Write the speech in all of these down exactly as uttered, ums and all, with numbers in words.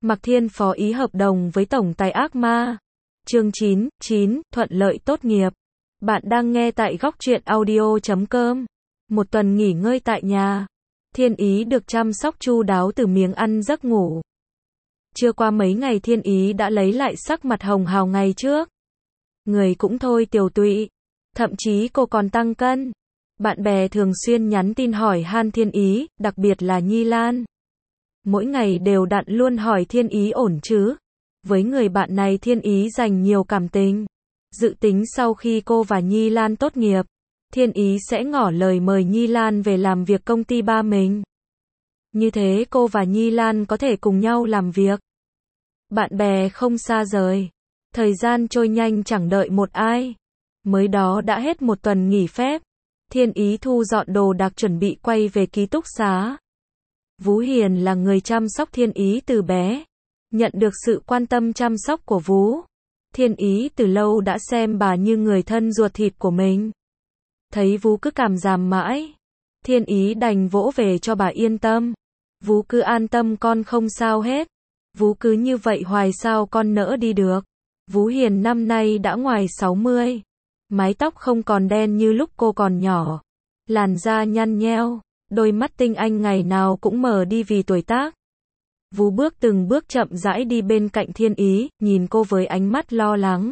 Mạc Thiên phó ý hợp đồng với tổng tài ác ma. Chương chín, chín, thuận lợi tốt nghiệp. Bạn đang nghe tại góc truyện audio chấm com. Một tuần nghỉ ngơi tại nhà. Thiên Ý được chăm sóc chu đáo từ miếng ăn giấc ngủ. Chưa qua mấy ngày Thiên Ý đã lấy lại sắc mặt hồng hào ngày trước. Người cũng thôi tiều tụy. Thậm chí cô còn tăng cân. Bạn bè thường xuyên nhắn tin hỏi han Thiên Ý, đặc biệt là Nhi Lan. Mỗi ngày đều đặn luôn hỏi Thiên Ý ổn chứ. Với người bạn này Thiên Ý dành nhiều cảm tình. Dự tính sau khi cô và Nhi Lan tốt nghiệp, Thiên Ý sẽ ngỏ lời mời Nhi Lan về làm việc công ty ba mình. Như thế cô và Nhi Lan có thể cùng nhau làm việc. Bạn bè không xa rời. Thời gian trôi nhanh chẳng đợi một ai. Mới đó đã hết một tuần nghỉ phép. Thiên Ý thu dọn đồ đạc chuẩn bị quay về ký túc xá. Vú Hiền là người chăm sóc Thiên Ý từ bé. Nhận được sự quan tâm chăm sóc của Vú, Thiên Ý từ lâu đã xem bà như người thân ruột thịt của mình. Thấy Vú cứ cảm giảm mãi, Thiên Ý đành vỗ về cho bà yên tâm. Vú cứ an tâm con không sao hết. Vú cứ như vậy hoài sao con nỡ đi được. Vú Hiền năm nay đã ngoài sáu mươi. Mái tóc không còn đen như lúc cô còn nhỏ. Làn da nhăn nheo. Đôi mắt tinh anh ngày nào cũng mờ đi vì tuổi tác. Vú bước từng bước chậm rãi đi bên cạnh Thiên Ý, nhìn cô với ánh mắt lo lắng.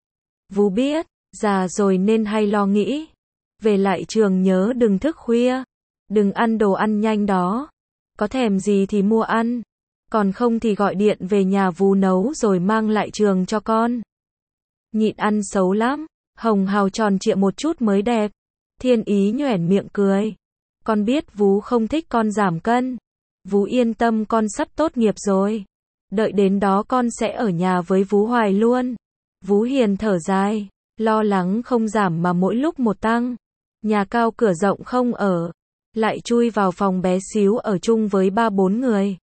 Vú biết, già rồi nên hay lo nghĩ. Về lại trường nhớ đừng thức khuya. Đừng ăn đồ ăn nhanh đó. Có thèm gì thì mua ăn. Còn không thì gọi điện về nhà Vú nấu rồi mang lại trường cho con. Nhịn ăn xấu lắm. Hồng hào tròn trịa một chút mới đẹp. Thiên Ý nhoẻn miệng cười. Con biết Vú không thích con giảm cân. Vú yên tâm con sắp tốt nghiệp rồi. Đợi đến đó con sẽ ở nhà với Vú hoài luôn. Vú Hiền thở dài. Lo lắng không giảm mà mỗi lúc một tăng. Nhà cao cửa rộng không ở. Lại chui vào phòng bé xíu ở chung với ba bốn người.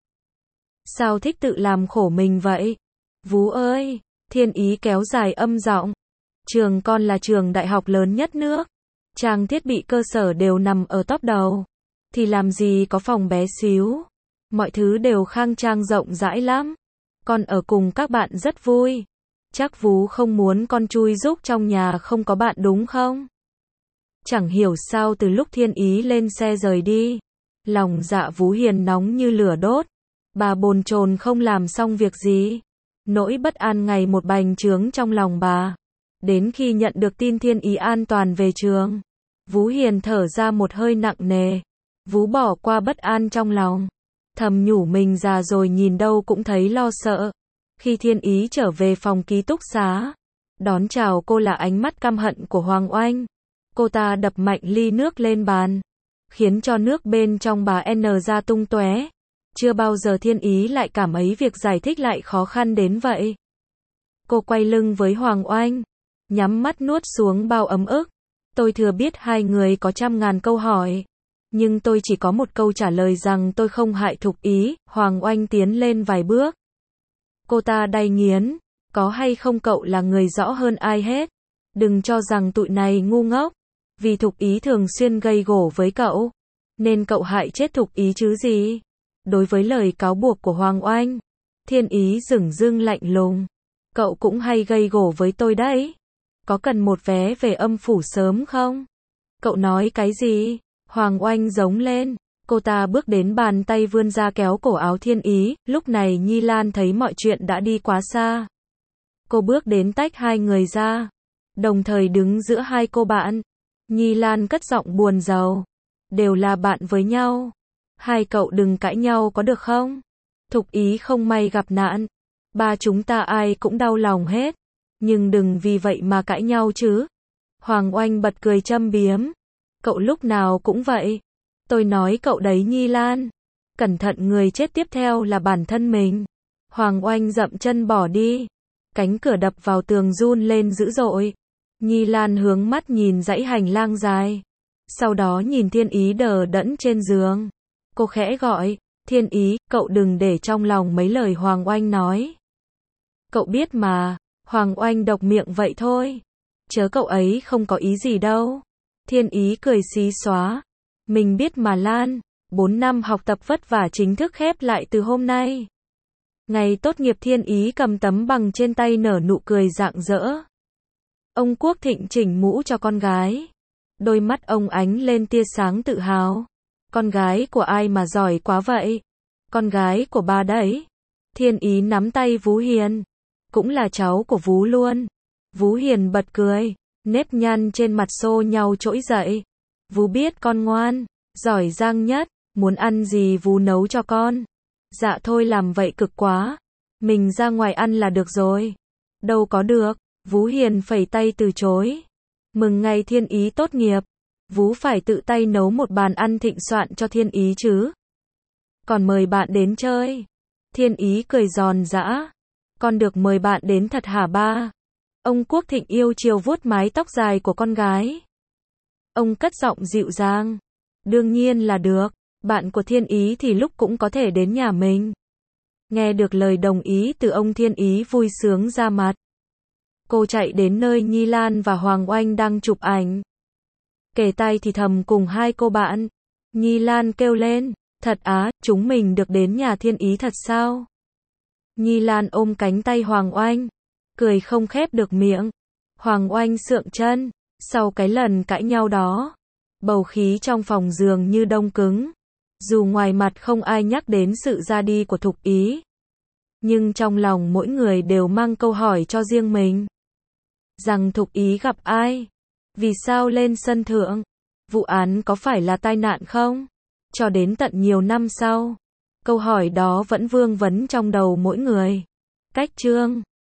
Sao thích tự làm khổ mình vậy? Vú ơi! Thiên Ý kéo dài âm giọng. Trường con là trường đại học lớn nhất nước. Trang thiết bị cơ sở đều nằm ở top đầu. Thì làm gì có phòng bé xíu. Mọi thứ đều khang trang rộng rãi lắm. Con ở cùng các bạn rất vui. Chắc Vú không muốn con chui rúc trong nhà không có bạn đúng không? Chẳng hiểu sao từ lúc Thiên Ý lên xe rời đi. Lòng dạ Vú Hiền nóng như lửa đốt. Bà bồn chồn không làm xong việc gì. Nỗi bất an ngày một bành trướng trong lòng bà. Đến khi nhận được tin Thiên Ý an toàn về trường, Vú Hiền thở ra một hơi nặng nề. Vú bỏ qua bất an trong lòng. Thầm nhủ mình già rồi nhìn đâu cũng thấy lo sợ. Khi Thiên Ý trở về phòng ký túc xá, đón chào cô là ánh mắt căm hận của Hoàng Oanh. Cô ta đập mạnh ly nước lên bàn, khiến cho nước bên trong bà N ra tung tóe. Chưa bao giờ Thiên Ý lại cảm thấy việc giải thích lại khó khăn đến vậy. Cô quay lưng với Hoàng Oanh, nhắm mắt nuốt xuống bao ấm ức. Tôi thừa biết hai người có trăm ngàn câu hỏi. Nhưng tôi chỉ có một câu trả lời rằng tôi không hại Thục Ý. Hoàng Oanh tiến lên vài bước. Cô ta đay nghiến. Có hay không cậu là người rõ hơn ai hết. Đừng cho rằng tụi này ngu ngốc. Vì Thục Ý thường xuyên gây gổ với cậu. Nên cậu hại chết Thục Ý chứ gì. Đối với lời cáo buộc của Hoàng Oanh, Thiên Ý dửng dưng lạnh lùng. Cậu cũng hay gây gổ với tôi đấy. Có cần một vé về âm phủ sớm không? Cậu nói cái gì? Hoàng Oanh giống lên. Cô ta bước đến bàn tay vươn ra kéo cổ áo Thiên Ý. Lúc này Nhi Lan thấy mọi chuyện đã đi quá xa. Cô bước đến tách hai người ra. Đồng thời đứng giữa hai cô bạn. Nhi Lan cất giọng buồn rầu. Đều là bạn với nhau. Hai cậu đừng cãi nhau có được không? Thục Ý không may gặp nạn. Ba chúng ta ai cũng đau lòng hết. Nhưng đừng vì vậy mà cãi nhau chứ. Hoàng Oanh bật cười châm biếm. Cậu lúc nào cũng vậy. Tôi nói cậu đấy Nhi Lan. Cẩn thận người chết tiếp theo là bản thân mình. Hoàng Oanh dậm chân bỏ đi. Cánh cửa đập vào tường run lên dữ dội. Nhi Lan hướng mắt nhìn dãy hành lang dài. Sau đó nhìn Thiên Ý đờ đẫn trên giường. Cô khẽ gọi. Thiên Ý, cậu đừng để trong lòng mấy lời Hoàng Oanh nói. Cậu biết mà. Hoàng Oanh độc miệng vậy thôi. Chớ cậu ấy không có ý gì đâu. Thiên Ý cười xí xóa. Mình biết mà Lan. Bốn năm học tập vất vả chính thức khép lại từ hôm nay. Ngày tốt nghiệp Thiên Ý cầm tấm bằng trên tay nở nụ cười rạng rỡ. Ông Quốc Thịnh chỉnh mũ cho con gái. Đôi mắt ông ánh lên tia sáng tự hào. Con gái của ai mà giỏi quá vậy? Con gái của ba đấy. Thiên Ý nắm tay Vú Hiền. Cũng là cháu của Vú luôn. Vú Hiền bật cười. Nếp nhăn trên mặt xô nhau trỗi dậy. Vú biết con ngoan, giỏi giang nhất. Muốn ăn gì Vú nấu cho con. Dạ thôi làm vậy cực quá. Mình ra ngoài ăn là được rồi. Đâu có được. Vú Hiền phẩy tay từ chối. Mừng ngày Thiên Ý tốt nghiệp. Vú phải tự tay nấu một bàn ăn thịnh soạn cho Thiên Ý chứ. Còn mời bạn đến chơi. Thiên Ý cười giòn giã. Con được mời bạn đến thật hả ba? Ông Quốc Thịnh yêu chiều vuốt mái tóc dài của con gái. Ông cất giọng dịu dàng. Đương nhiên là được. Bạn của Thiên Ý thì lúc cũng có thể đến nhà mình. Nghe được lời đồng ý từ ông, Thiên Ý vui sướng ra mặt. Cô chạy đến nơi Nhi Lan và Hoàng Oanh đang chụp ảnh. Kể tay thì thầm cùng hai cô bạn. Nhi Lan kêu lên. Thật á, chúng mình được đến nhà Thiên Ý thật sao? Nhi Lan ôm cánh tay Hoàng Oanh. Cười không khép được miệng. Hoàng Oanh sượng chân. Sau cái lần cãi nhau đó, bầu khí trong phòng dường như đông cứng. Dù ngoài mặt không ai nhắc đến sự ra đi của Thục Ý, nhưng trong lòng mỗi người đều mang câu hỏi cho riêng mình. Rằng Thục Ý gặp ai? Vì sao lên sân thượng? Vụ án có phải là tai nạn không? Cho đến tận nhiều năm sau, câu hỏi đó vẫn vương vấn trong đầu mỗi người. Cách chương